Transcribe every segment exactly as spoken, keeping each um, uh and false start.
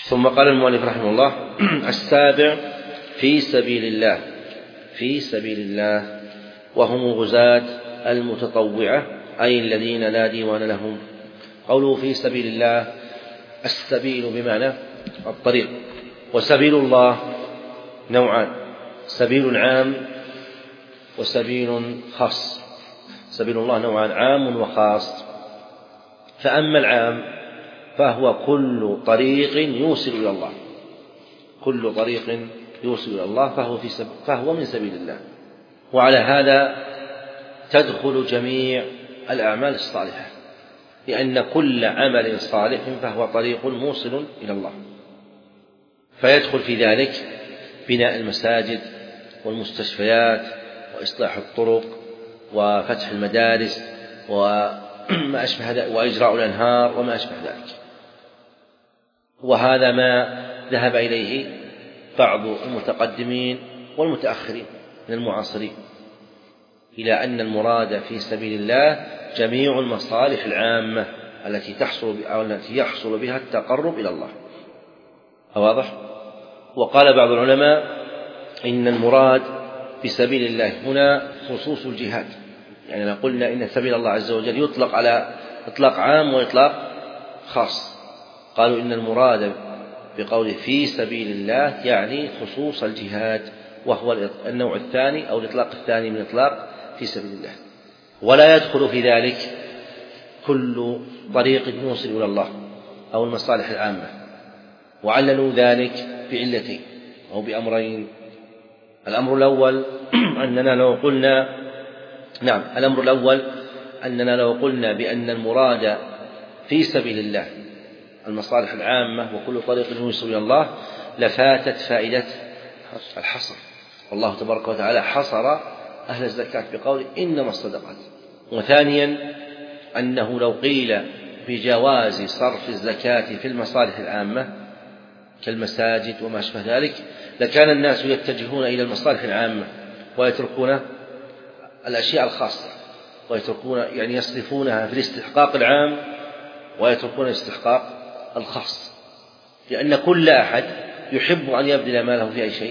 ثم قال المؤلف رحمه الله: السابع في سبيل الله. في سبيل الله وهم الغزاة المتطوعة، أي الذين لا ديوان لهم. قوله في سبيل الله، السبيل بمعنى الطريق، وسبيل الله نوعان: سبيل عام وسبيل خاص. سبيل الله نوعان: عام وخاص. فأما العام فهو كل طريق يوصل إلى الله، كل طريق يوصل إلى الله فهو, في سب... فهو من سبيل الله. وعلى هذا تدخل جميع الأعمال الصالحة، لأن كل عمل صالح فهو طريق موصل إلى الله. فيدخل في ذلك بناء المساجد والمستشفيات وإصلاح الطرق وفتح المدارس وما أشبه ذلك، وإجراء الأنهار وما أشبه ذلك. وهذا ما ذهب إليه بعض المتقدمين والمتأخرين من المعاصرين، إلى أن المراد في سبيل الله جميع المصالح العامة التي تحصل أو التي يحصل بها التقرب إلى الله. واضح؟ وقال بعض العلماء إن المراد بسبيل الله هنا خصوص الجهاد، يعني لو قلنا إن سبيل الله عز وجل يطلق على إطلاق عام وإطلاق خاص، قالوا إن المراد بقوله في سبيل الله يعني خصوص الجهاد، وهو النوع الثاني أو الإطلاق الثاني من إطلاق في سبيل الله. ولا يدخل في ذلك كل طريق يوصل إلى الله أو المصالح العامة، وعللوا ذلك بعلتين أو بأمرين. الأمر الأول أننا لو قلنا نعم الأمر الأول أننا لو قلنا بأن المراد في سبيل الله المصالح العامة وكل طريق يوصل إلى الله لفاتت فائدة الحصر، والله تبارك وتعالى حصر أهل الزكاة بقول إنما الصدقات. وثانيا أنه لو قيل بجواز صرف الزكاة في المصالح العامة كالمساجد وما أشبه ذلك لكان الناس يتجهون إلى المصالح العامة ويتركون الأشياء الخاصة، ويتركون يعني يصرفونها في الاستحقاق العام ويتركون الاستحقاق الخاص، لأن كل أحد يحب أن يبذل ماله في أي شيء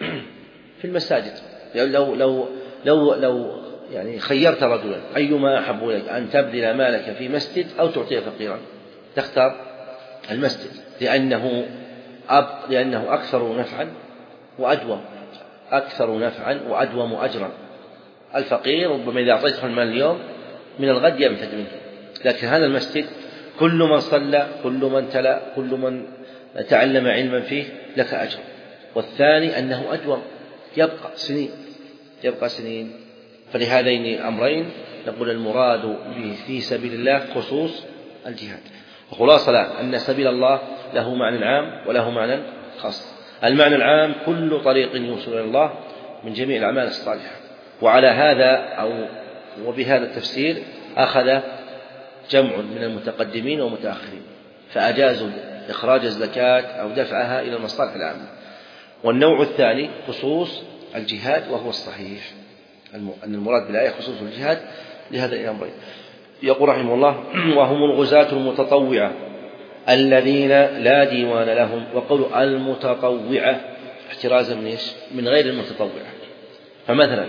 في المساجد. لو لو لو لو يعني خيرت رجلا أيما أحب لك أن تبذل مالك في مسجد أو تعطيه فقيرا، تختار المسجد، لأنه أب لأنه أكثر نفعا وأدوم أكثر نفعا وأدوم أجرا. الفقير ربما إذا أعطيته المال اليوم من الغد ينفد منه، لكن هذا المسجد كل من صلى كل من تلا كل من تعلم علما فيه لك أجر. والثاني أنه أدوم يبقى سنين يبقى سنين فلهذين الأمرين نقول المراد في سبيل الله خصوص الجهاد. وخلاصة أن سبيل الله له معنى عام وله معنى خاص. المعنى العام كل طريق يوصل إلى الله من جميع الأعمال الصالحة. وعلى هذا أو وبهذا التفسير أخذ جمع من المتقدمين والمتأخرين فأجازوا إخراج الزكاة أو دفعها إلى المصالح العامة. والنوع الثاني خصوص الجهاد، وهو الصحيح أن المراد بالآية خصوص الجهاد لهذا الأمرين. يقول رحمه الله: وهم الغزاة المتطوعة الذين لا ديوان لهم. وقولوا المتطوعة احترازا من إيش؟ من غير المتطوعة. فمثلا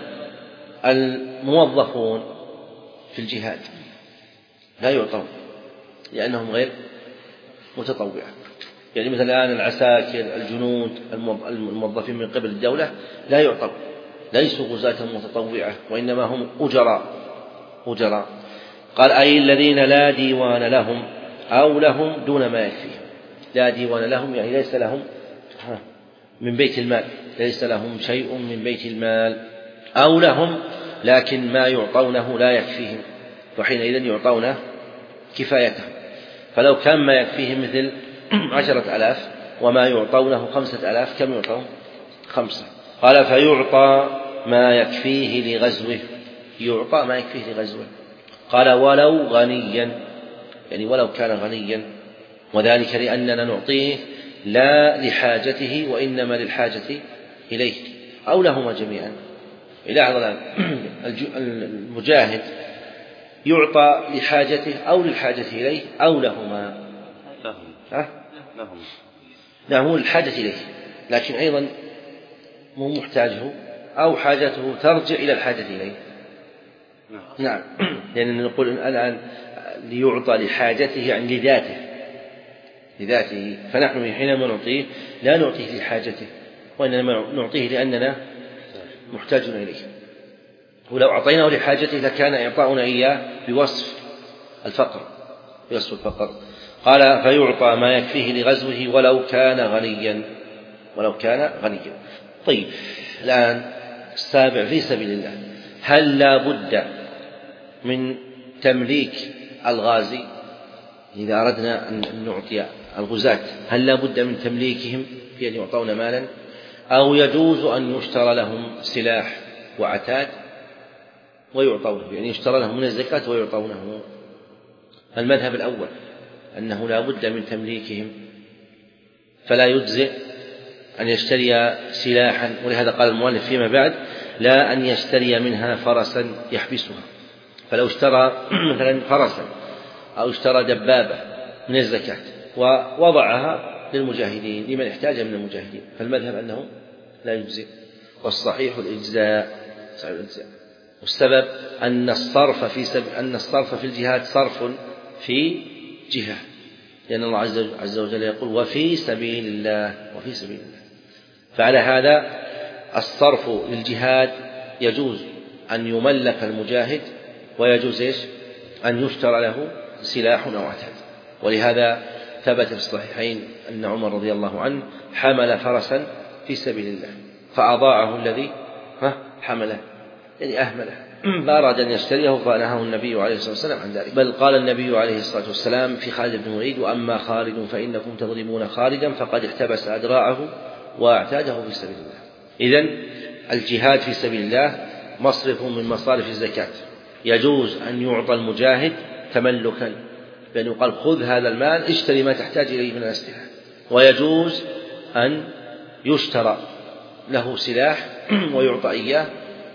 الموظفون في الجهاد لا يعطون لأنهم غير متطوعة، يعني مثل الآن العساكر الجنود الموظفين من قبل الدولة لا يعطون، ليسوا غزاة متطوعة وإنما هم أجراء أجراء. قال أي الذين لا ديوان لهم أو لهم دون ما يكفيهم. لا ديوان لهم يعني ليس لهم من بيت المال، ليس لهم شيء من بيت المال، أو لهم لكن ما يعطونه لا يكفيهم، وحينئذ يعطونه كفايتهم. فلو كان ما يكفيهم مثل عشرة ألاف وما يعطونه خمسة ألاف كم يعطون؟ خمسة. قال فيعطى ما يكفيه لغزوه، يعطى ما يكفيه لغزوه. قال ولو غنيا، يعني ولو كان غنيا، وذلك لأننا نعطيه لا لحاجته وإنما للحاجة إليه، أو لهما جميعا. إلى الآن المجاهد يعطى لحاجته أو للحاجة إليه أو لهما. لهم. ها؟ لهم. نعم هو الحاجة إليه، لكن أيضا مو محتاجه أو حاجته ترجع إلى الحاجة إليه. نعم لأننا نقول الآن ليعطى لحاجته يعني لذاته لذاته فنحن حينما نعطيه لا نعطيه لحاجته وإنما نعطيه لأننا محتاجون إليه. ولو أعطيناه لحاجته لكان إعطاؤنا إياه بوصف الفقر بوصف الفقر. قال فيعطى ما يكفيه لغزوه ولو كان غنيا ولو كان غنيا. طيب الآن السابع في سبيل الله، هل لا بد من تمليك الغازي؟ إذا أردنا أن نعطي الغزاة هل لا بد من تمليكهم في أن يعطون مالا، أو يجوز أن يشترى لهم سلاح وعتاد ويعطونه، يعني يشترى لهم من الزكاة ويعطونه؟ المذهب الأول أنه لا بد من تمليكهم، فلا يجزئ أن يشتري سلاحا، ولهذا قال المؤلف فيما بعد لا أن يشتري منها فرسا يحبسها. فلو اشترى مثلا فرسا أو اشترى دبابة من الزكاة ووضعها للمجاهدين لمن احتاج من المجاهدين فالمذهب أنه لا يجزئ، والصحيح الإجزاء. والسبب أن الصرف في سب... أن الصرف في الجهاد صرف في جهة، لأن الله عز وجل يقول وفي سبيل الله وفي سبيل الله. فعلى هذا الصرف للجهاد يجوز أن يملك المجاهد ويجوز إيش؟ أن يشترى له سلاح أو عتاد. ولهذا ثبت في الصحيحين أن عمر رضي الله عنه حمل فرسا في سبيل الله فأضاعه الذي حمله، يعني أهمله، فأراد أن يشتريه فنهاه النبي عليه الصلاة والسلام عن ذلك. بل قال النبي عليه الصلاة والسلام في خالد بن الوليد وأما خالد فإنكم تظلمون خالدا فقد احتبس أدراعه وأعتاده في سبيل الله. إذن الجهاد في سبيل الله مصرف من مصارف الزكاة، يجوز أن يعطى المجاهد تملكا بأن يقال خذ هذا المال اشتري ما تحتاج إليه من الأسلحة، ويجوز أن يشترى له سلاح ويعطى إياه،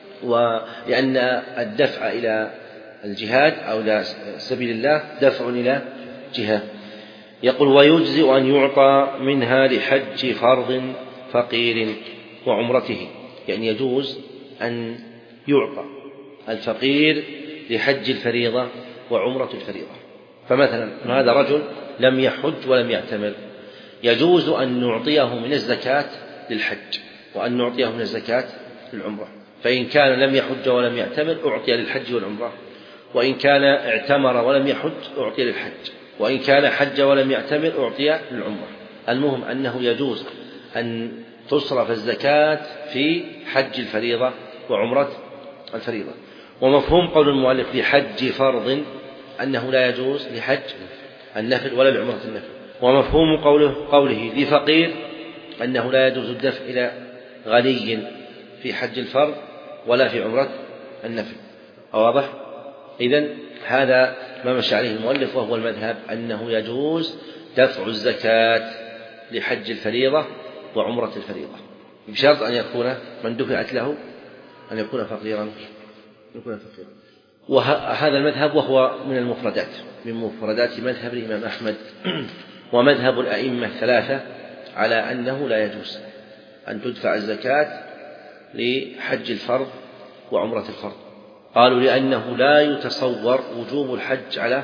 ولأن الدفع إلى الجهاد أو إلى سبيل الله دفع إلى جهة. يقول ويجزئ أن يعطى منها لحج فرض فقير وعمرته، يعني يجوز أن يعطى الفقير لحج الفريضة وعمرة الفريضة. فمثلا هذا رجل لم يحج ولم يعتمر، يجوز أن نعطيه من الزكاة للحج وأن نعطيه من الزكاة للعمرة. فإن كان لم يحج ولم يعتمر أعطي للحج والعمرة، وإن كان اعتمر ولم يحج أعطي للحج، وإن كان حج ولم يعتمر أعطي للعمرة. المهم أنه يجوز أن تصرف الزكاة في حج الفريضة وعمرة الفريضة. ومفهوم قول المؤلف لحج فرض أنه لا يجوز لحج النفل ولا لعمرة النفل. ومفهوم قوله, قوله لفقير أنه لا يجوز الدفع إلى غني في حج الفرض ولا في عمرة النفل. واضح؟ إذن هذا ما مشى عليه المؤلف وهو المذهب أنه يجوز دفع الزكاة لحج الفريضة وعمرة الفريضة بشرط أن يكون من دفعت له أن يكون فقيرا يكون فقيرا. وهذا المذهب وهو من المفردات من مفردات مذهب الإمام أحمد ومذهب الأئمة الثلاثة على أنه لا يجوز أن تدفع الزكاة لحج الفرض وعمرة الفرض. قالوا لأنه لا يتصور وجوب الحج على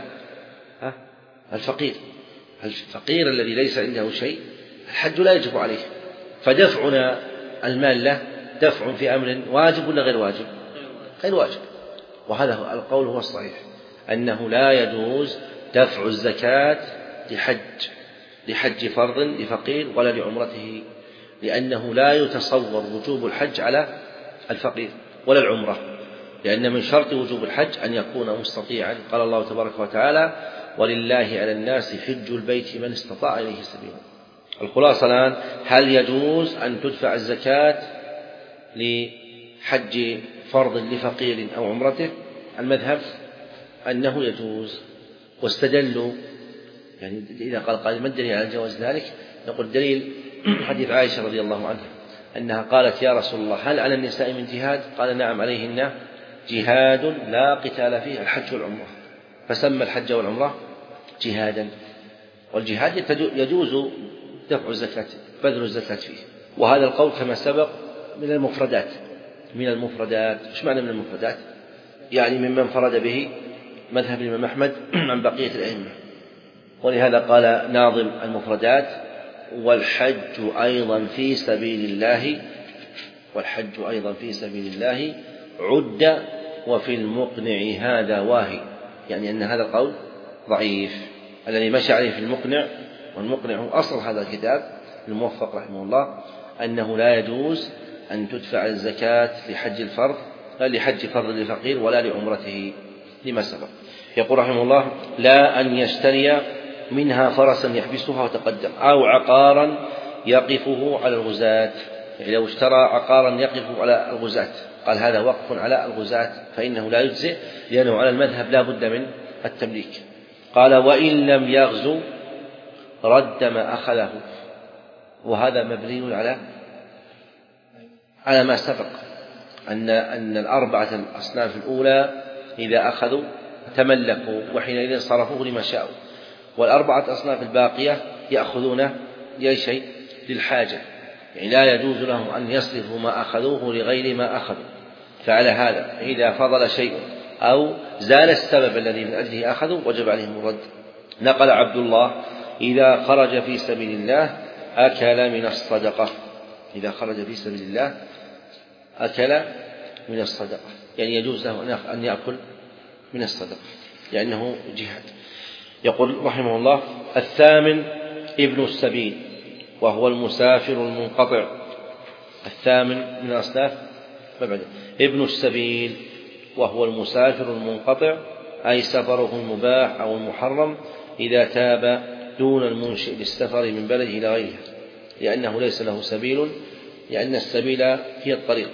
الفقير الفقير الذي ليس عنده شيء الحج لا يجب عليه، فدفعنا المال له دفع في أمر واجب ولا غير واجب؟ غير واجب. وهذا القول هو الصحيح أنه لا يجوز دفع الزكاة لحج لحج فرض لفقير ولا لعمرته، لأنه لا يتصور وجوب الحج على الفقير ولا العمرة، لأن من شرط وجوب الحج أن يكون مستطيعا. قال الله تبارك وتعالى ولله على الناس حج البيت من استطاع إليه سبيلا. الخلاصة الآن هل يجوز أن تدفع الزكاة لحج فرض لفقير أو عمرته؟ المذهب أنه يجوز. واستدلوا يعني إذا قال قال ما الدليل على جواز ذلك؟ نقول دليل حديث عائشة رضي الله عنها أنها قالت يا رسول الله هل على النساء من جهاد؟ قال نعم عليهن جهاد لا قتال فيه الحج والعمرة، فسمى الحج والعمرة جهادا. والجهاد يجوز دفع الزكاة بذل الزكاة فيه. وهذا القول كما سبق من المفردات من المفردات إيش معنى من المفردات؟ يعني ممن فرد به مذهب الإمام أحمد عن بقية الأئمة. ولهذا قال ناظم المفردات: والحج أيضا في سبيل الله والحج أيضا في سبيل الله عد وفي المقنع هذا واهي. يعني أن هذا القول ضعيف الذي مشى عليه في المقنع، والمقنع هو أصل هذا الكتاب الموفق رحمه الله، أنه لا يجوز أن تدفع الزكاة لحج الفرض لا لحج فرض للفقير ولا لعمرته لما سبق. يقول رحمه الله: لا أن يشتري منها فرسا يحبسها وتقدم أو عقارا يقفه على الغزاة. يعني لو اشترى عقارا يقف على الغزاة قال هذا وقف على الغزاة فإنه لا يجزئ، لأنه على المذهب لا بد من التمليك. قال: وإن لم يغزو رد ما أخذه. وهذا مبني على على ما سبق أن أن الأربعة الأصناف الأولى إذا أخذوا تملكوا وحينئذ صرفوه لما شاءوا، والأربعة أصناف الباقية يأخذون لأي شيء للحاجة، يعني لا يجوز لهم أن يصرفوا ما أخذوه لغير ما أخذوا. فعلى هذا إذا فضل شيء أو زال السبب الذي من أجله أخذوا وجب عليهم الرد. نقل عبد الله: إذا خرج في سبيل الله أكل من الصدقة. إذا خرج في سبيل الله أكل من الصدقة، يعني يجوز له أن يأكل من الصدقة لأنه جهاد. يقول رحمه الله: الثامن ابن السبيل وهو المسافر المنقطع. الثامن من الأصناف ابن السبيل وهو المسافر المنقطع، أي سفره المباح أو المحرم إذا تاب دون المنشئ للسفر من بلده إلى غيره، لأنه ليس له سبيل، لأن السبيل هي الطريق،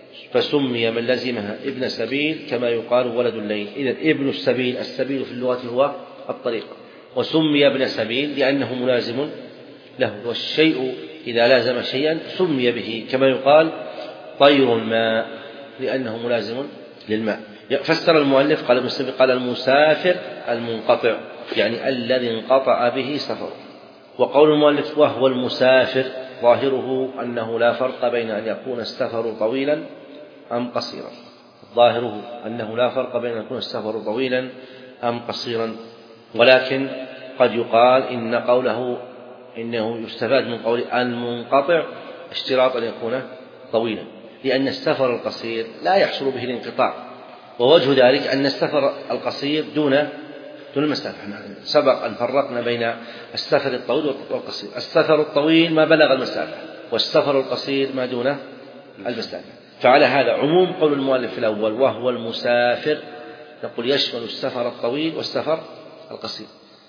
فسمي من لزمها ابن سبيل كما يقال ولد الليل. إذن ابن السبيل، السبيل في اللغة هو الطريق، وسمي ابن سبيل لأنه ملازم له، والشيء إذا لازم شيئا سمي به، كما يقال طير الماء لأنه ملازم للماء. فسر المؤلف قال المسلم قال المسافر المنقطع، يعني الذي انقطع به سفره. وقول المؤلف وهو المسافر ظاهره أنه لا فرق بين أن يكون السفر طويلا أم قصيرا، ظاهره أنه لا فرق بين أن يكون السفر طويلا أم قصيرا، ولكن قد يقال إن قوله إنه يستفاد من قول المنقطع اشتراط أن يكون طويلا، لأن السفر القصير لا يحصل به الانقطاع، ووجه ذلك أن السفر القصير دون دون المسافة. سبق أن فرقنا بين السفر الطويل والقصير. السفر الطويل ما بلغ المسافة، والسفر القصير ما دون المسافة. فعلى هذا عموم قول المؤلف الأول وهو المسافر نقول يشمل السفر الطويل والسفر القصير،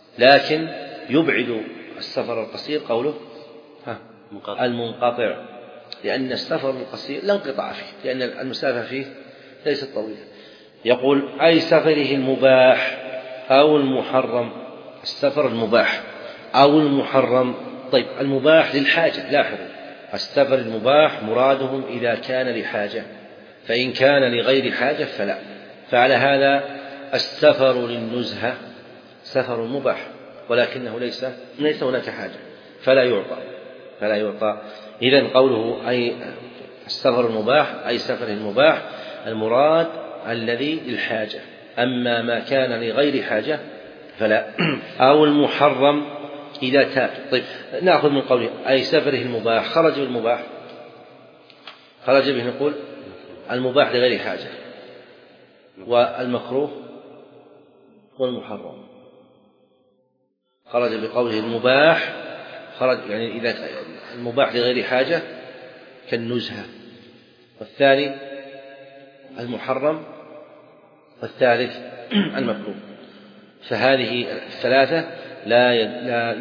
لكن يبعد السفر القصير قوله ها المنقطع، لأن السفر القصير لا انقطاع فيه، لأن المسافة فيه ليست طويلة. يقول أي سفره المباح أو المحرم. السفر المباح أو المحرم. طيب المباح للحاجة، لاحظوا السفر المباح مرادهم إذا كان لحاجة، فإن كان لغير حاجة فلا. فعلى هذا السفر للنزهة سفر مباح، ولكنه ليس ليس هناك حاجة فلا يعطى فلا يعطى إذن قوله أي السفر المباح أي سفر المباح المراد الذي للحاجة، أما ما كان لغير حاجة فلا. أو المحرم إذا تاب. طيب نأخذ من قوله أي سفره المباح، خرج بالمباح، خرج به نقول المباح لغير حاجة، والمكروه والمحرم. خرج بقوله المباح، خرج يعني إذا المباح لغير حاجة كالنزهة، والثاني المحرم، والثالث المكروه. فهذه الثلاثة لا لا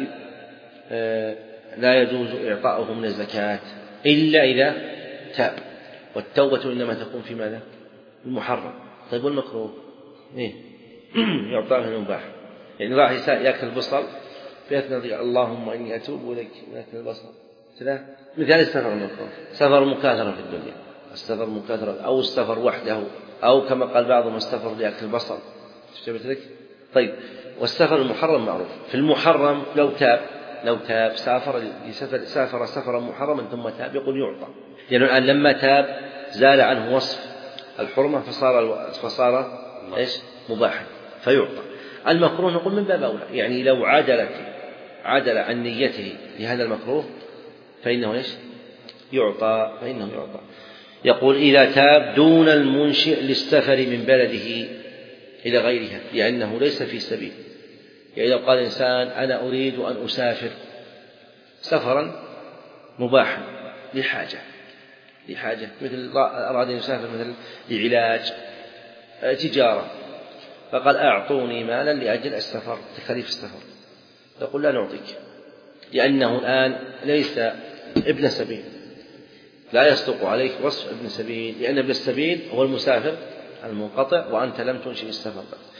لا يجوز إعطاؤه من الزكاة إلا إذا تاب، والتوبة إنما تكون في ماذا؟ المحرم. طيب والمكروه إيه؟ يعطاه من المباح، يعني راح يأكل البصل فيثنى اللهم إني أتوب إليك يأكل البصل كذا، مثال السفر المكروه، سفر مكاثرة في الدنيا، السفر مكاثرة أو السفر وحده، أو كما قال بعضهم السفر لأكل البصل. طيب والسفر المحرم معروف. في المحرم لو تاب لو تاب سافر سافر سفرا محرما ثم تاب يقول يعطى، لأنه الآن لما تاب زال عنه وصف الحرمة فصار فصار إيش مباحا فيعطى. المكروه نقول من باب أولى، يعني لو عدلت عدل عن نيته لهذا المكروه فإنه إيش يعطى فإنه يعطى. يقول إذا تاب دون المنشئ للسفر من بلده إلى غيرها لأنه ليس في سبيل، يعني لو قال إنسان أنا أريد أن أسافر سفرا مباحا لحاجة لحاجة مثل أراد أن يسافر مثل لعلاج تجارة فقال أعطوني مالا لأجل السفر تكاليف السفر، يقول لا نعطيك لأنه الآن ليس ابن سبيل، لا يصدق عليك وصف ابن سبيل، لأن ابن السبيل هو المسافر المنقطع وأنت لم تنشئ السفر.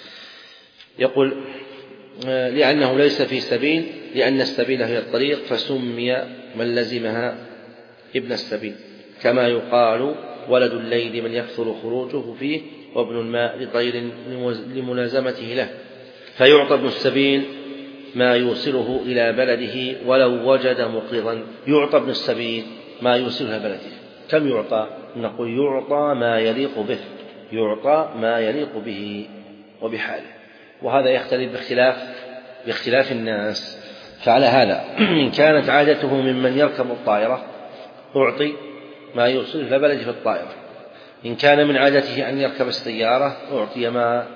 يقول لأنه ليس في سبيل لأن السبيل هي الطريق فسمي من لزمها ابن السبيل، كما يقال ولد الليل من يكثر خروجه فيه وابن الماء لطير لملازمته له. فيعطى ابن السبيل ما يوصله إلى بلده ولو وجد مقرضا. يعطى ابن السبيل ما يوصله إلى بلده. كم يعطى؟ نقول يعطى ما يليق به، يعطى ما يليق به وبحاله، وهذا يختلف باختلاف باختلاف الناس. فعلى هذا إن كانت عادته ممن يركب الطائرة أعطي ما يوصله إلى بلده في الطائرة، إن كان من عادته أن يركب السيارة أعطي ما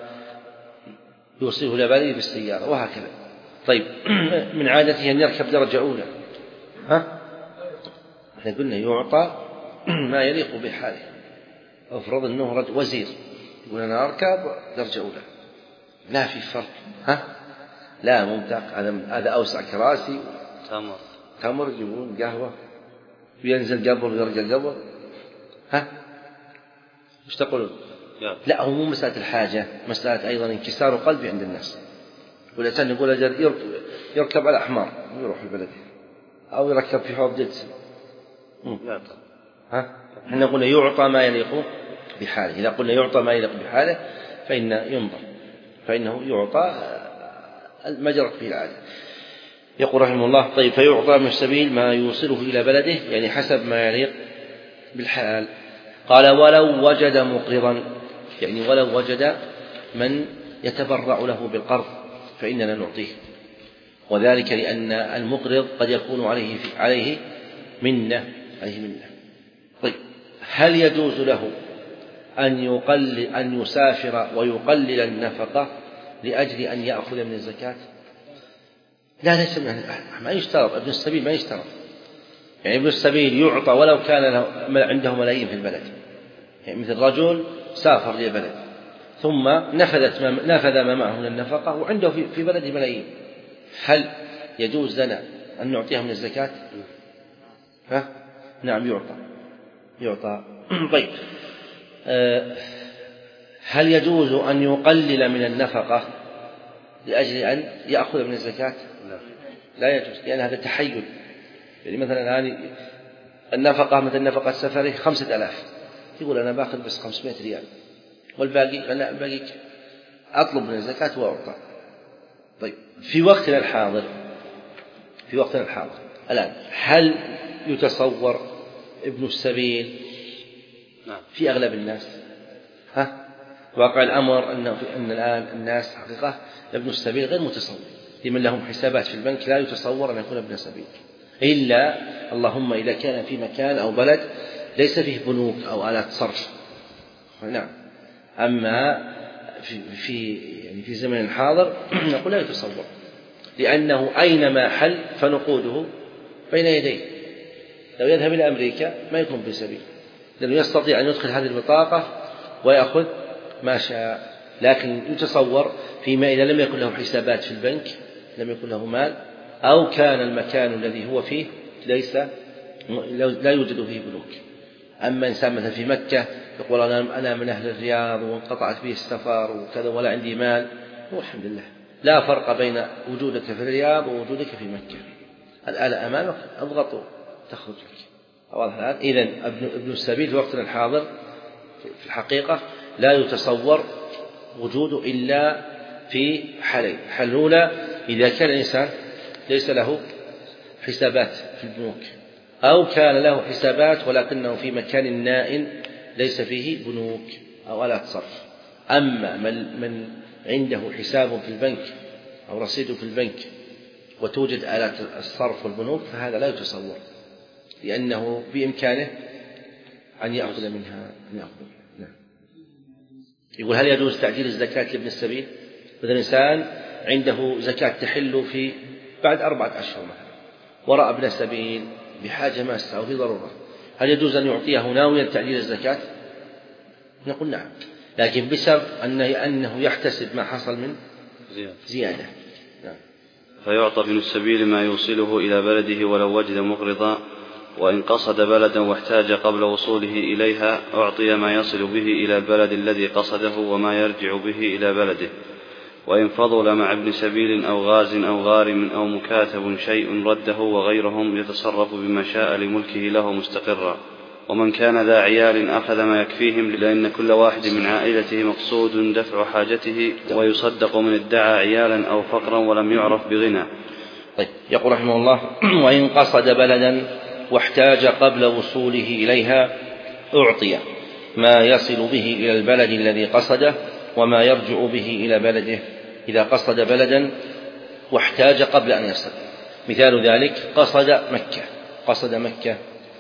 يوصله إلى بلده بالسيارة، وهكذا. طيب من عادته أن يركب درجة أولى، ها احنا قلنا يعطى ما يليق بحاله. افرض أنه رجل وزير يقول أنا أركب درجة أولى، لا في فرق، ها لا ممتاز، هذا أوسع كراسي تمر تمر يجيبون قهوة وينزل قبل ويرجع قبل، ها ايش تقولون؟ لا هو مو مسألة الحاجة، مسألة أيضا انكسار قلبي عند الناس. والإنسان يقول أجل يركب على أحمار ويروح البلد أو يركب في حوض جلسة، ها احنا قلنا يعطى ما يليق بحاله. إذا قلنا يعطى ما يليق بحاله فإن ينظر فإنه يعطى ما جرت به العادة. يقول رحمه الله طيب فيعطى من السبيل ما يوصله إلى بلده يعني حسب ما يليق بالحال. قال ولو وجد مقرضا، يعني ولو وجد من يتبرع له بالقرض فإننا نعطيه، وذلك لأن المقرض قد يكون عليه عليه منة عليه منة. طيب هل يجوز له أن يقلل أن يسافر ويقلل النفقة لأجل أن يأخذ من الزكاة؟ لا ليس من ما يشترط، ابن السبيل ما يشترط، يعني ابن السبيل يعطى ولو كان له عنده ملايين في البلد، يعني مثل رجل سافر لبلد ثم نفذت ما نفذ ما معه من النفقة وعنده في بلده ملايين، هل يجوز لنا أن نعطيها من الزكاة؟ ها؟ نعم يعطى يعطى. طيب أه هل يجوز أن يقلل من النفقة لأجل أن يأخذ من الزكاة؟ لا يجوز، لأن هذا تحيل. يعني مثلا الآن النفقة مثل نفقة سفره خمسة آلاف، يقول أنا باخذ بس خمسمائة ريال والباقي لا الباقي أطلب من الزكاة وأعطى. طيب في وقتنا الحاضر في وقتنا الحاضر الآن هل يتصور ابن السبيل في أغلب الناس؟ ها واقع الأمر أن أن الآن الناس حقيقة ابن السبيل غير متصور، لمن لهم حسابات في البنك لا يتصور أن يكون ابن سبيل، إلا اللهم إذا كان في مكان أو بلد ليس فيه بنوك أو آلات صرف. نعم أما في في يعني في زمن الحاضر نقول لا يتصور، لأنه أينما حل فنقوده بين يديه. لو يذهب إلى أمريكا ما يكون ابن سبيل، لأنه يستطيع أن يدخل هذه البطاقة ويأخذ ما شاء، لكن يتصور فيما إذا لم يكن له حسابات في البنك، لم يكن له مال، أو كان المكان الذي هو فيه ليس لا يوجد فيه بنوك. أما إنسان مثلا في مكة يقول أنا أنا من أهل الرياض وانقطعت به السفر وكذا ولا عندي مال، والحمد لله لا فرق بين وجودك في الرياض ووجودك في مكة، الآلة أمامك اضغطوا تخرج لك. واضح الآن؟ إذن ابن السبيل في وقتنا الحاضر في الحقيقة لا يتصور وجوده إلا في حالين. الحالة الأولى إذا كان الإنسان ليس له حسابات في البنوك، أو كان له حسابات ولكنه في مكان نائٍ ليس فيه بنوك أو آلات صرف. أما من, من عنده حساب في البنك أو رصيد في البنك وتوجد آلات الصرف والبنوك فهذا لا يتصور، لأنه بإمكانه أن يأخذ منها أن يأخذ. نعم. يقول هل يجوز تعجيل الزكاة لابن السبيل؟ مثل إنسان عنده زكاة تحل في بعد أربعة أشهر مثلا، ورأى ابن السبيل بحاجة ماسة أو في ضرورة، هل يجوز أن يعطيه ناويا تعجيل الزكاة؟ نقول نعم، لكن بشرط أنه يحتسب ما حصل من زيادة. نعم. فيعطى ابن السبيل ما يوصله إلى بلده ولو وجد مقرضا، وإن قصد بلدا واحتاج قبل وصوله إليها أعطي ما يصل به إلى البلد الذي قصده وما يرجع به إلى بلده. وإن فضل مع ابن سبيل أو غاز أو غارم أو مكاتب شيء رده، وغيرهم يتصرف بما شاء لملكه له مستقرا. ومن كان ذا عيال أخذ ما يكفيهم، لأن كل واحد من عائلته مقصود دفع حاجته، ويصدق من ادعى عيالا أو فقرا ولم يعرف بغنى. طيب. يقول رحمه الله: وإن قصد بلدا واحتاج قبل وصوله إليها أعطي ما يصل به إلى البلد الذي قصده وما يرجع به إلى بلده إذا قصد بلدا واحتاج قبل أن يصل. مثال ذلك قصد مكة قصد مكة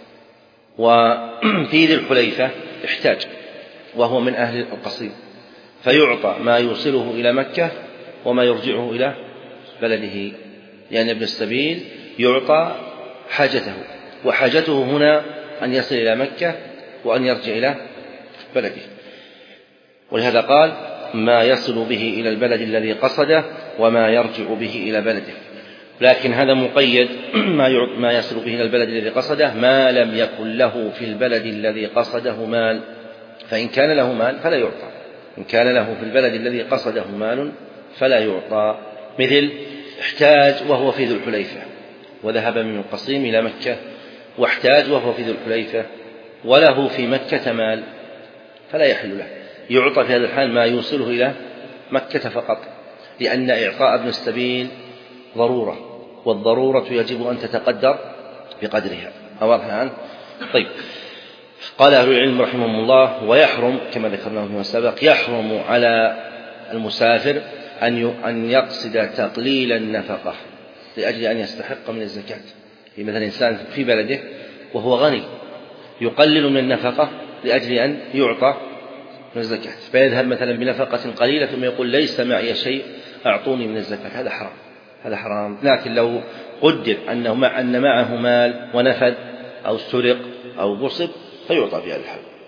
وفي ذي الحليفة احتاج وهو من أهل القصيم، فيعطى ما يوصله إلى مكة وما يرجعه إلى بلده، يعني ابن السبيل يعطى حاجته، وحاجته هنا أن يصل إلى مكة وأن يرجع إلى بلده، ولهذا قال ما يصل به إلى البلد الذي قصده وما يرجع به إلى بلده. لكن هذا مقيد ما يصل به إلى البلد الذي قصده ما لم يكن له في البلد الذي قصده مال، فإن كان له مال فلا يعطى، إن كان له في البلد الذي قصده مال فلا يعطى. مثل احتاج وهو في ذي الحليفة وذهب من القصيم إلى مكة، واحتاج وهو في ذي الحليفة وله في مكة مال فلا يحل له، يعطى في هذا الحال ما يوصله إلى مكة فقط، لأن إعطاء ابن السبيل ضرورة، والضرورة يجب أن تتقدر بقدرها. أواضح الآن؟ طيب. قال أهل العلم رحمهم الله: ويحرم كما ذكرناه فيما سبق، يحرم على المسافر أن يقصد تقليل النفقة لأجل أن يستحق من الزكاة. في مثل إنسان في بلده وهو غني يقلل من النفقة لأجل أن يعطى من الزكاة، فيذهب مثلا بنفقة قليلة ثم يقول ليس معي شيء أعطوني من الزكاة، هذا حرام، هذا حرام. لكن لو قدر أنه مع أن معه مال ونفد أو سرق أو غصب فيعطى في هذا الحال.